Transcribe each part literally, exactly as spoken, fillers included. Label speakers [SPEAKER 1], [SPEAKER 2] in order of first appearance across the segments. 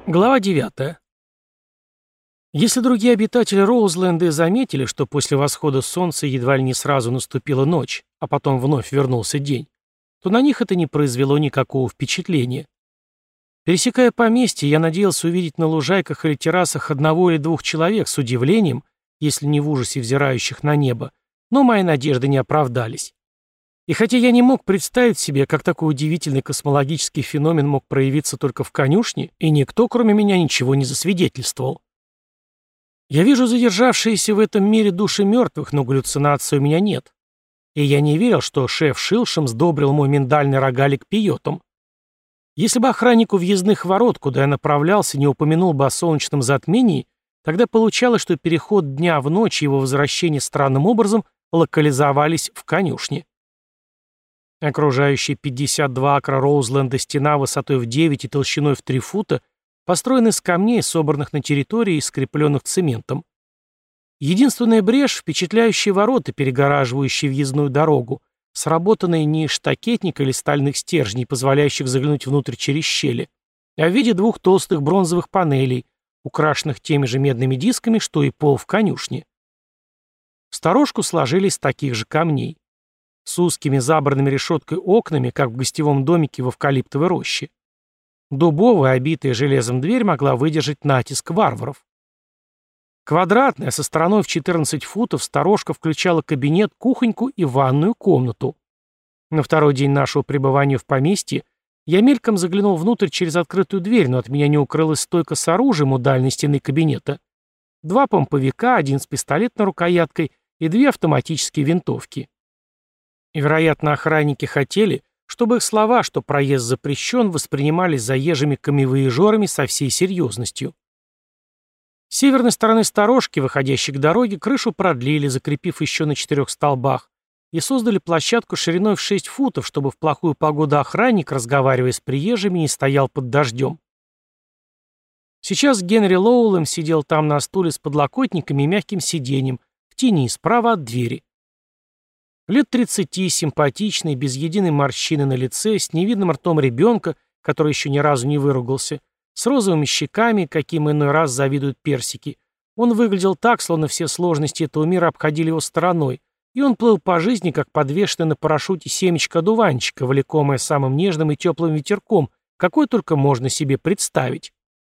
[SPEAKER 1] Глава девятая. Если другие обитатели Роузленда заметили, что после восхода солнца едва ли не сразу наступила ночь, а потом вновь вернулся день, то на них это не произвело никакого впечатления. Пересекая поместье, я надеялся увидеть на лужайках или террасах одного или двух человек с удивлением, если не в ужасе взирающих на небо, но мои надежды не оправдались. И хотя я не мог представить себе, как такой удивительный космологический феномен мог проявиться только в конюшне, и никто, кроме меня, ничего не засвидетельствовал. Я вижу задержавшиеся в этом мире души мертвых, но галлюцинаций у меня нет. И я не верил, что шеф Шилшем сдобрил мой миндальный рогалик пиотом. Если бы охранник у въездных ворот, куда я направлялся, не упомянул бы о солнечном затмении, тогда получалось, что переход дня в ночь и его возвращение странным образом локализовались в конюшне. Окружающая пятьдесят два акра Роузленда стена высотой в девять и толщиной в три фута построена из камней, собранных на территории и скрепленных цементом. Единственная брешь — впечатляющие ворота, перегораживающие въездную дорогу, сработанные не из штакетника или стальных стержней, позволяющих заглянуть внутрь через щели, а в виде двух толстых бронзовых панелей, украшенных теми же медными дисками, что и пол в конюшне. Сторожку сложили из таких же камней, с узкими забранными решеткой окнами, как в гостевом домике в эвкалиптовой роще. Дубовая, обитая железом дверь могла выдержать натиск варваров. Квадратная, со стороной в четырнадцать футов, сторожка включала кабинет, кухоньку и ванную комнату. На второй день нашего пребывания в поместье я мельком заглянул внутрь через открытую дверь, но от меня не укрылась стойка с оружием у дальней стены кабинета, два помповика, один с пистолетной рукояткой и две автоматические винтовки. И, вероятно, охранники хотели, чтобы их слова, что проезд запрещен, воспринимались заезжими камевояжерами со всей серьезностью. С северной стороны сторожки, выходящей к дороге, крышу продлили, закрепив еще на четырех столбах, и создали площадку шириной в шесть футов, чтобы в плохую погоду охранник, разговаривая с приезжими, не стоял под дождем. Сейчас Генри Лоуэлл сидел там на стуле с подлокотниками и мягким сиденьем, в тени, справа от двери. Лет тридцати, симпатичный, без единой морщины на лице, с невидным ртом ребенка, который еще ни разу не выругался, с розовыми щеками, каким иной раз завидуют персики. Он выглядел так, словно все сложности этого мира обходили его стороной, и он плыл по жизни, как подвешенный на парашюте семечко одуванчика, влекомое самым нежным и теплым ветерком, какой только можно себе представить.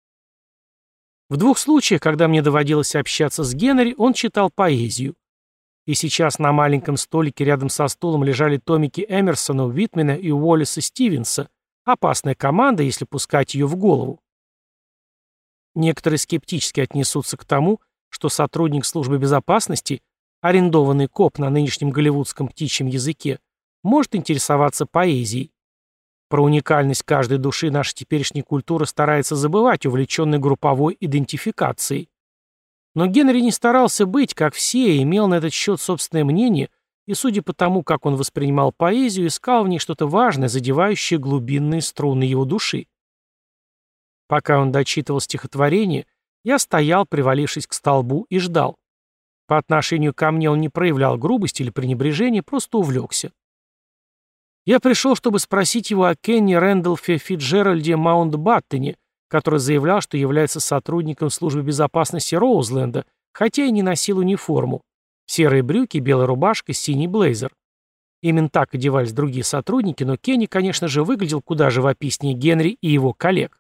[SPEAKER 1] В двух случаях, когда мне доводилось общаться с Генри, он читал поэзию. И сейчас на маленьком столике рядом со стулом лежали томики Эмерсона, Уитмена и Уоллеса Стивенса. Опасная команда, если пускать ее в голову. Некоторые скептически отнесутся к тому, что сотрудник службы безопасности, арендованный коп на нынешнем голливудском птичьем языке, может интересоваться поэзией. Про уникальность каждой души наша теперешняя культура старается забывать, увлеченной групповой идентификацией. Но Генри не старался быть, как все, и имел на этот счет собственное мнение, и, судя по тому, как он воспринимал поэзию, искал в ней что-то важное, задевающее глубинные струны его души. Пока он дочитывал стихотворение, я стоял, привалившись к столбу, и ждал. По отношению ко мне он не проявлял грубости или пренебрежения, просто увлекся. Я пришел, чтобы спросить его о Кенни Рэндолфе Фитджеральде Маунтбаттене, который заявлял, что является сотрудником службы безопасности Роузленда, хотя и не носил униформу. Серые брюки, белая рубашка, синий блейзер. Именно так одевались другие сотрудники, но Кенни, конечно же, выглядел куда живописнее Генри и его коллег.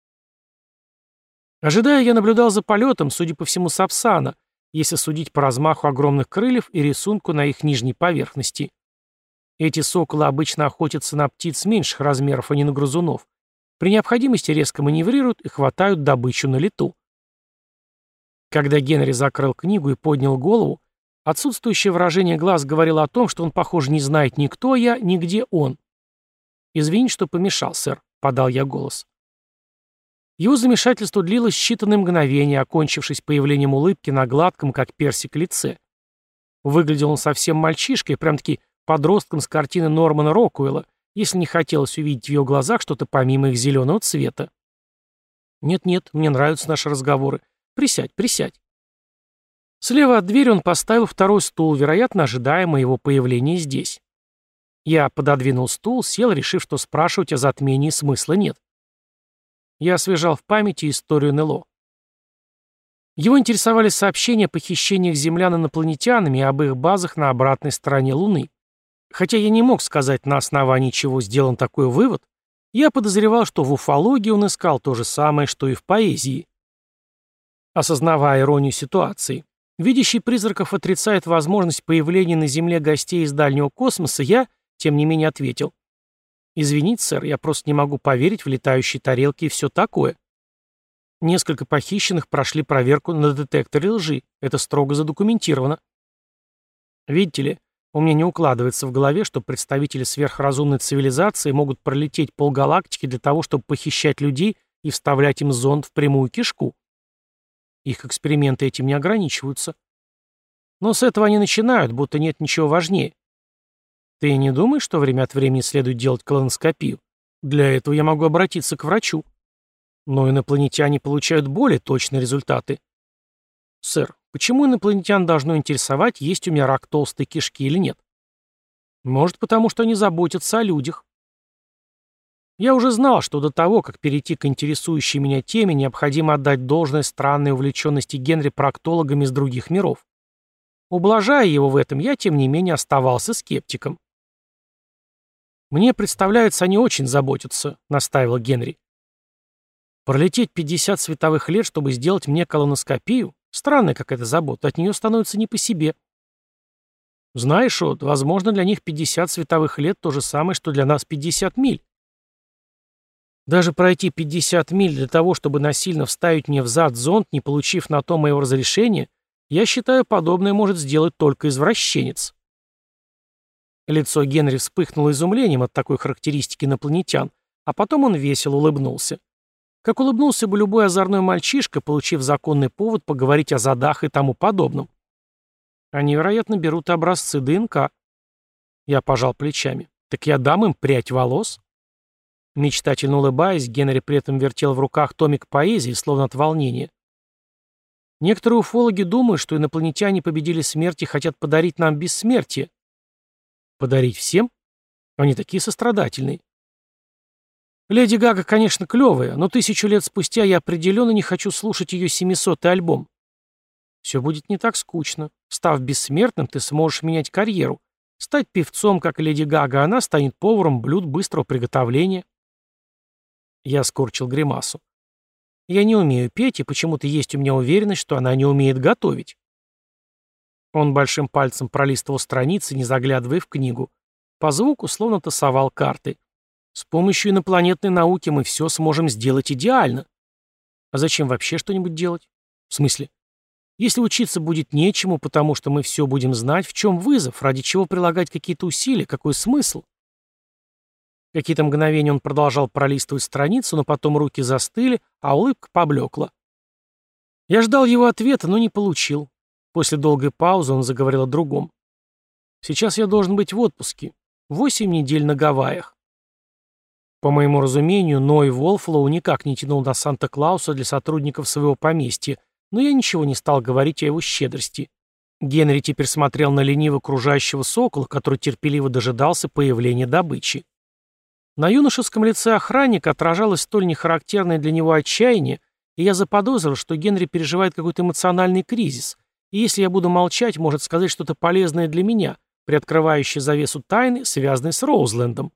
[SPEAKER 1] Ожидая, я наблюдал за полетом, судя по всему, сапсана, если судить по размаху огромных крыльев и рисунку на их нижней поверхности. Эти соколы обычно охотятся на птиц меньших размеров, а не на грызунов. При необходимости резко маневрируют и хватают добычу на лету. Когда Генри закрыл книгу и поднял голову, отсутствующее выражение глаз говорило о том, что он, похоже, не знает ни кто я, ни где он. «Извините, что помешал, сэр», — подал я голос. Его замешательство длилось считанные мгновения, окончившись появлением улыбки на гладком, как персик, лице. Выглядел он совсем мальчишкой, прям-таки подростком с картины Нормана Рокуэлла, если не хотелось увидеть в ее глазах что-то помимо их зеленого цвета. «Нет-нет, мне нравятся наши разговоры. Присядь, присядь». Слева от двери он поставил второй стул, вероятно, ожидая моего появления здесь. Я пододвинул стул, сел, решив, что спрашивать о затмении смысла нет. Я освежал в памяти историю эн эл о. Его интересовали сообщения о похищениях землян инопланетянами и об их базах на обратной стороне Луны. Хотя я не мог сказать, на основании чего сделан такой вывод, я подозревал, что в уфологии он искал то же самое, что и в поэзии. Осознавая иронию ситуации, видящий призраков отрицает возможность появления на Земле гостей из дальнего космоса, я, тем не менее, ответил: «Извините, сэр, я просто не могу поверить в летающие тарелки и все такое. Несколько похищенных прошли проверку на детекторе лжи. Это строго задокументировано. Видите ли, у меня не укладывается в голове, что представители сверхразумной цивилизации могут пролететь полгалактики для того, чтобы похищать людей и вставлять им зонд в прямую кишку. Их эксперименты этим не ограничиваются. Но с этого они начинают, будто нет ничего важнее. Ты не думаешь, что время от времени следует делать колоноскопию? Для этого я могу обратиться к врачу. Но инопланетяне получают более точные результаты. Сэр, почему инопланетян должно интересовать, есть у меня рак толстой кишки или нет? Может, потому что они заботятся о людях. Я уже знал, что до того, как перейти к интересующей меня теме, необходимо отдать должное странной увлеченности Генри проктологами из других миров. Ублажая его в этом, я, тем не менее, оставался скептиком. «Мне представляется, они очень заботятся», — настаивал Генри. «Пролететь пятьдесят световых лет, чтобы сделать мне колоноскопию? Странная какая-то забота, от нее становится не по себе». «Знаешь, вот, возможно, для них пятьдесят световых лет то же самое, что для нас пятьдесят миль. Даже пройти пятьдесят миль для того, чтобы насильно вставить мне в зад зонд, не получив на то моего разрешения, я считаю, подобное может сделать только извращенец». Лицо Генри вспыхнуло изумлением от такой характеристики инопланетян, а потом он весело улыбнулся. Как улыбнулся бы любой озорной мальчишка, получив законный повод поговорить о задах и тому подобном. Они, вероятно, берут образцы дэ эн ка. Я пожал плечами. Так я дам им прядь волос? Мечтательно улыбаясь, Генри при этом вертел в руках томик поэзии, словно от волнения. Некоторые уфологи думают, что инопланетяне победили смерть и хотят подарить нам бессмертие. Подарить всем? Они такие сострадательные. Леди Гага, конечно, клевая, но тысячу лет спустя я определенно не хочу слушать ее семисотый альбом. Все будет не так скучно. Став бессмертным, ты сможешь менять карьеру. Стать певцом, как Леди Гага, она станет поваром блюд быстрого приготовления. Я скорчил гримасу. Я не умею петь, и почему-то есть у меня уверенность, что она не умеет готовить. Он большим пальцем пролистывал страницы, не заглядывая в книгу. По звуку словно тасовал карты. С помощью инопланетной науки мы все сможем сделать идеально. А зачем вообще что-нибудь делать? В смысле? Если учиться будет нечему, потому что мы все будем знать, в чем вызов, ради чего прилагать какие-то усилия, какой смысл? Какие-то мгновения он продолжал пролистывать страницу, но потом руки застыли, а улыбка поблекла. Я ждал его ответа, но не получил. После долгой паузы он заговорил о другом. «Сейчас я должен быть в отпуске. Восемь недель на Гавайях». По моему разумению, Ной Волфлоу никак не тянул на Санта-Клауса для сотрудников своего поместья, но я ничего не стал говорить о его щедрости. Генри теперь смотрел на лениво кружащего сокола, который терпеливо дожидался появления добычи. На юношеском лице охранника отражалось столь нехарактерное для него отчаяние, и я заподозрил, что Генри переживает какой-то эмоциональный кризис, и если я буду молчать, может сказать что-то полезное для меня, приоткрывающее завесу тайны, связанной с Роузлендом.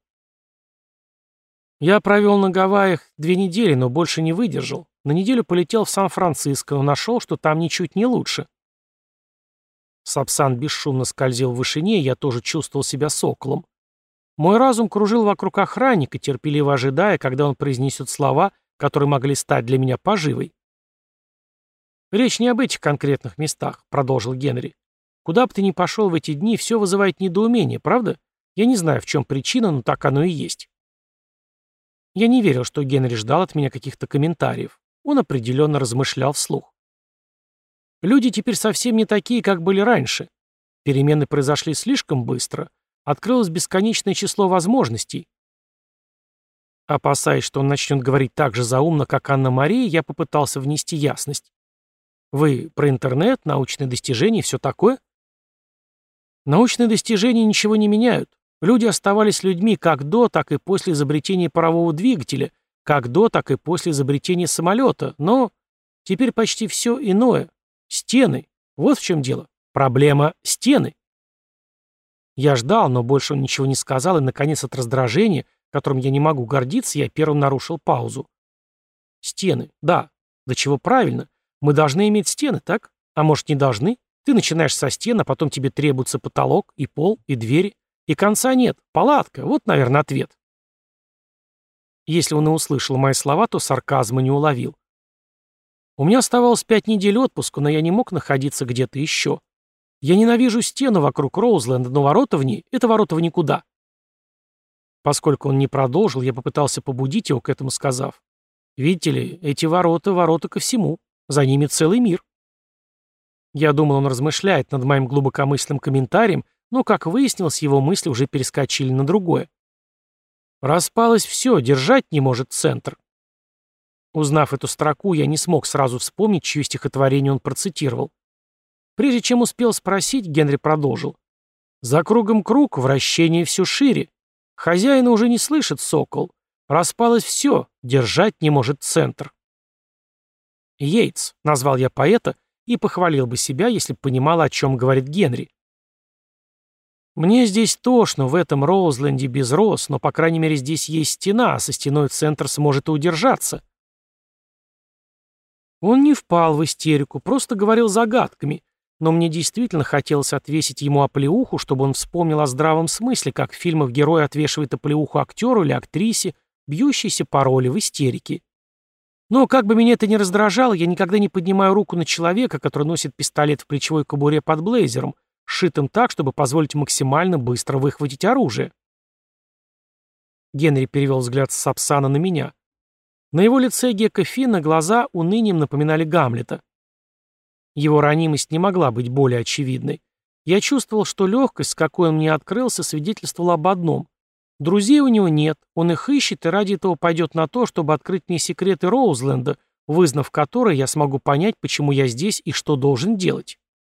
[SPEAKER 1] Я провел на Гавайях две недели, но больше не выдержал. На неделю полетел в Сан-Франциско, но нашел, что там ничуть не лучше. Сапсан бесшумно скользил в вышине, и я тоже чувствовал себя соколом. Мой разум кружил вокруг охранника, терпеливо ожидая, когда он произнесет слова, которые могли стать для меня поживой. «Речь не об этих конкретных местах», — продолжил Генри. «Куда бы ты ни пошел в эти дни, все вызывает недоумение, правда? Я не знаю, в чем причина, но так оно и есть». Я не верил, что Генри ждал от меня каких-то комментариев. Он определенно размышлял вслух. Люди теперь совсем не такие, как были раньше. Перемены произошли слишком быстро. Открылось бесконечное число возможностей. Опасаясь, что он начнет говорить так же заумно, как Анна-Мария, я попытался внести ясность. Вы про интернет, научные достижения и все такое? Научные достижения ничего не меняют. Люди оставались людьми как до, так и после изобретения парового двигателя, Как до, так и после изобретения самолета, но теперь почти все иное. Стены. Вот в чем дело. Проблема — стены. Я ждал, но больше он ничего не сказал, и, наконец, от раздражения, которым я не могу гордиться, я первым нарушил паузу. Стены. Да. Да чего правильно. Мы должны иметь стены, так? А может, не должны? Ты начинаешь со стен, а потом тебе требуется потолок, и пол, и двери. И конца нет. Палатка. Вот, наверное, ответ. Если он и услышал мои слова, то сарказма не уловил. У меня оставалось пять недель отпуска, но я не мог находиться где-то еще. Я ненавижу стену вокруг Роузленда, но ворота в ней — это ворота в никуда. Поскольку он не продолжил, я попытался побудить его к этому, сказав: «Видите ли, эти ворота — ворота ко всему. За ними целый мир». Я думал, он размышляет над моим глубокомысленным комментарием, но, как выяснилось, его мысли уже перескочили на другое. «Распалось все, держать не может центр». Узнав эту строку, я не смог сразу вспомнить, чье стихотворение он процитировал. Прежде чем успел спросить, Генри продолжил. «За кругом круг, вращение все шире. Хозяина уже не слышит сокол. Распалось все, держать не может центр». «Йейтс», — назвал я поэта, и похвалил бы себя, если бы понимал, о чем говорит Генри. «Мне здесь тошно, в этом Роузленде без роз, но, по крайней мере, здесь есть стена, а со стеной центр сможет и удержаться». Он не впал в истерику, просто говорил загадками, но мне действительно хотелось отвесить ему оплеуху, чтобы он вспомнил о здравом смысле, как в фильмах герой отвешивает оплеуху актеру или актрисе, бьющейся по роли в истерике. Но как бы меня это ни раздражало, я никогда не поднимаю руку на человека, который носит пистолет в плечевой кобуре под блейзером, сшитым так, чтобы позволить максимально быстро выхватить оружие. Генри перевел взгляд с Сапсана на меня. На его лице Гека Финна глаза унынием напоминали Гамлета. Его ранимость не могла быть более очевидной. Я чувствовал, что легкость, с какой он мне открылся, свидетельствовала об одном. Друзей у него нет, он их ищет и ради этого пойдет на то, чтобы открыть мне секреты Роузленда, вызнав которые, я смогу понять, почему я здесь и что должен делать.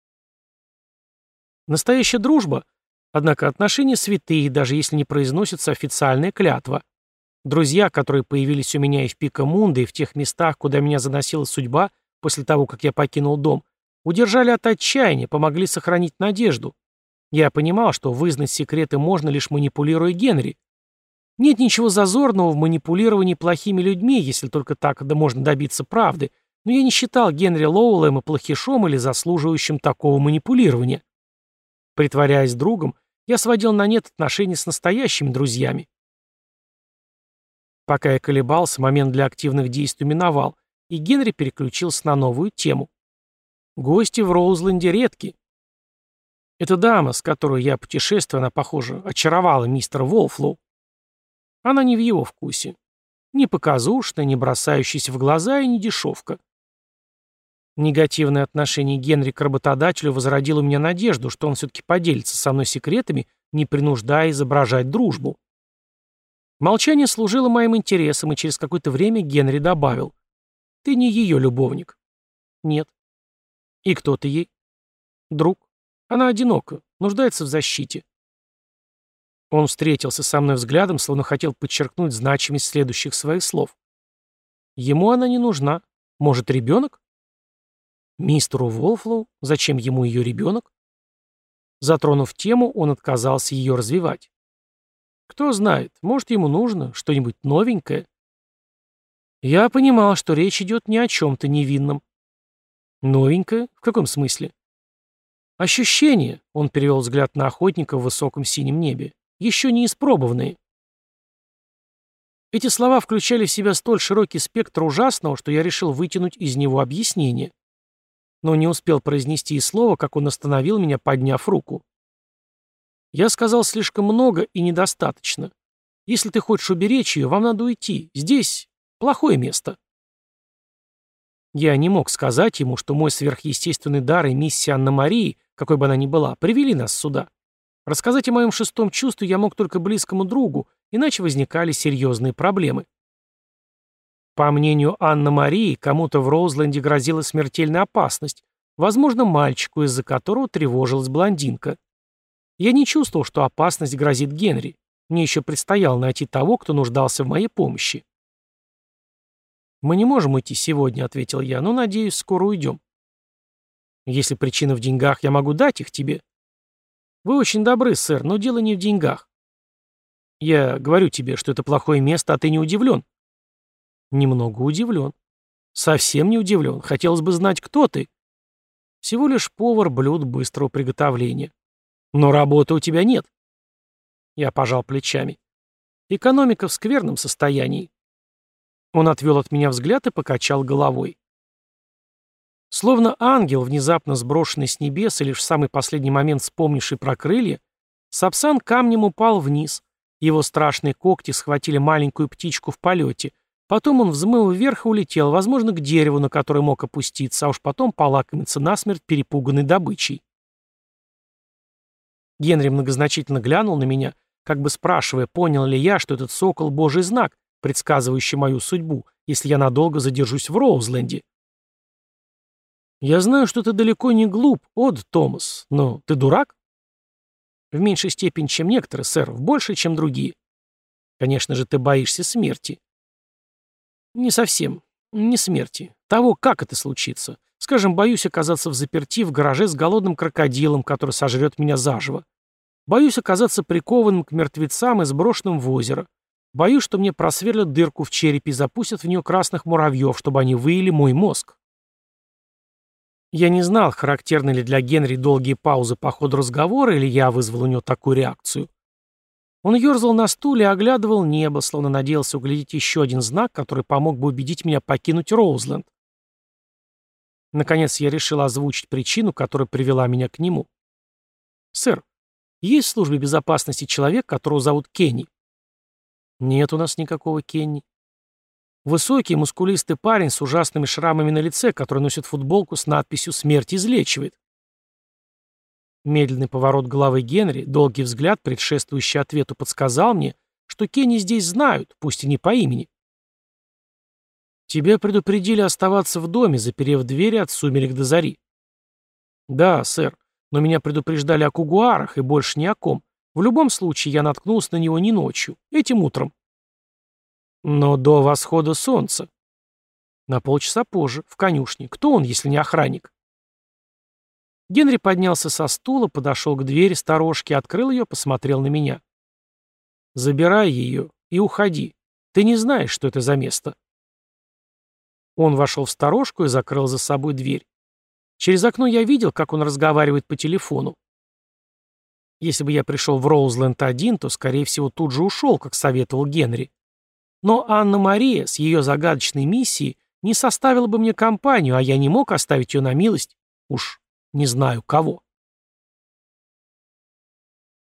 [SPEAKER 1] Настоящая дружба, однако отношения святые, даже если не произносится официальная клятва. Друзья, которые появились у меня и в Пикамунде, и в тех местах, куда меня заносила судьба, после того, как я покинул дом, удержали от отчаяния, помогли сохранить надежду. Я понимал, что вызнать секреты можно, лишь манипулируя Генри. Нет ничего зазорного в манипулировании плохими людьми, если только так да можно добиться правды, но я не считал Генри Лоуэлэма плохишом или заслуживающим такого манипулирования. Притворяясь другом, я сводил на нет отношения с настоящими друзьями. Пока я колебался, момент для активных действий миновал, и Генри переключился на новую тему. Гости в Роузленде редки. Эта дама, с которой я путешествую, она, похоже, очаровала мистера Волфлоу. Она не в его вкусе. Не показушная, не бросающаяся в глаза и не дешевка. Негативное отношение Генри к работодателю возродило у меня надежду, что он все-таки поделится со мной секретами, не принуждая изображать дружбу. Молчание служило моим интересам, и через какое-то время Генри добавил. «Ты не ее любовник». «Нет». «И кто ты ей?» «Друг. Она одинока, нуждается в защите». Он встретился со мной взглядом, словно хотел подчеркнуть значимость следующих своих слов. «Ему она не нужна. Может, ребенок?» «Мистеру Волфлоу? Зачем ему ее ребенок?» Затронув тему, он отказался ее развивать. «Кто знает, может, ему нужно что-нибудь новенькое?» Я понимал, что речь идет не о чем-то невинном. «Новенькое? В каком смысле?» «Ощущения», — он перевел взгляд на охотника в высоком синем небе, — «еще не испробованные». Эти слова включали в себя столь широкий спектр ужасного, что я решил вытянуть из него объяснение. Но не успел произнести и слова, как он остановил меня, подняв руку. «Я сказал слишком много и недостаточно. Если ты хочешь уберечь ее, вам надо уйти. Здесь плохое место». Я не мог сказать ему, что мой сверхъестественный дар и миссия Анна-Марии, какой бы она ни была, привели нас сюда. Рассказать о моем шестом чувстве я мог только близкому другу, иначе возникали серьезные проблемы. По мнению Анны-Марии, кому-то в Роузленде грозила смертельная опасность, возможно, мальчику, из-за которого тревожилась блондинка. Я не чувствовал, что опасность грозит Генри. Мне еще предстояло найти того, кто нуждался в моей помощи. «Мы не можем уйти сегодня», — ответил я, — «но, надеюсь, скоро уйдем». «Если причина в деньгах, я могу дать их тебе». «Вы очень добры, сэр, но дело не в деньгах». «Я говорю тебе, что это плохое место, а ты не удивлен». «Немного удивлен». «Совсем не удивлен. Хотелось бы знать, кто ты». «Всего лишь повар блюд быстрого приготовления». «Но работы у тебя нет». Я пожал плечами. «Экономика в скверном состоянии». Он отвел от меня взгляд и покачал головой. Словно ангел, внезапно сброшенный с небес и лишь в самый последний момент вспомнивший про крылья, Сапсан камнем упал вниз. Его страшные когти схватили маленькую птичку в полете. Потом он взмыл вверх и улетел, возможно, к дереву, на которое мог опуститься, а уж потом полакомиться насмерть перепуганной добычей. Генри многозначительно глянул на меня, как бы спрашивая, понял ли я, что этот сокол — божий знак, предсказывающий мою судьбу, если я надолго задержусь в Роузленде. «Я знаю, что ты далеко не глуп, Од Томас, но ты дурак?» «В меньшей степени, чем некоторые, сэр, в большей, чем другие». «Конечно же, ты боишься смерти». «Не совсем. Не смерти. Того, как это случится. Скажем, боюсь оказаться взаперти в гараже с голодным крокодилом, который сожрет меня заживо. Боюсь оказаться прикованным к мертвецам и сброшенным в озеро. Боюсь, что мне просверлят дырку в черепе и запустят в нее красных муравьев, чтобы они выели мой мозг». Я не знал, характерны ли для Генри долгие паузы по ходу разговора, или я вызвал у него такую реакцию. Он ерзал на стуле и оглядывал небо, словно надеялся углядеть еще один знак, который помог бы убедить меня покинуть Роузленд. Наконец я решил озвучить причину, которая привела меня к нему. «Сэр, есть в службе безопасности человек, которого зовут Кенни?» «Нет у нас никакого Кенни». «Высокий, мускулистый парень с ужасными шрамами на лице, который носит футболку с надписью «Смерть излечивает». Медленный поворот головы Генри, долгий взгляд, предшествующий ответу, подсказал мне, что Кенни здесь знают, пусть и не по имени. «Тебя предупредили оставаться в доме, заперев двери от сумерек до зари». «Да, сэр, но меня предупреждали о кугуарах и больше ни о ком. В любом случае я наткнулся на него не ночью, этим утром». «Но до восхода солнца». «На полчаса позже, в конюшне. Кто он, если не охранник?» Генри поднялся со стула, подошел к двери сторожки, открыл ее, посмотрел на меня. «Забирай ее и уходи. Ты не знаешь, что это за место». Он вошел в сторожку и закрыл за собой дверь. Через окно я видел, как он разговаривает по телефону. Если бы я пришел в Роузленд один, то, скорее всего, тут же ушел, как советовал Генри. Но Анна-Мария с ее загадочной миссией не составила бы мне компанию, а я не мог оставить ее на милость, уж не знаю кого.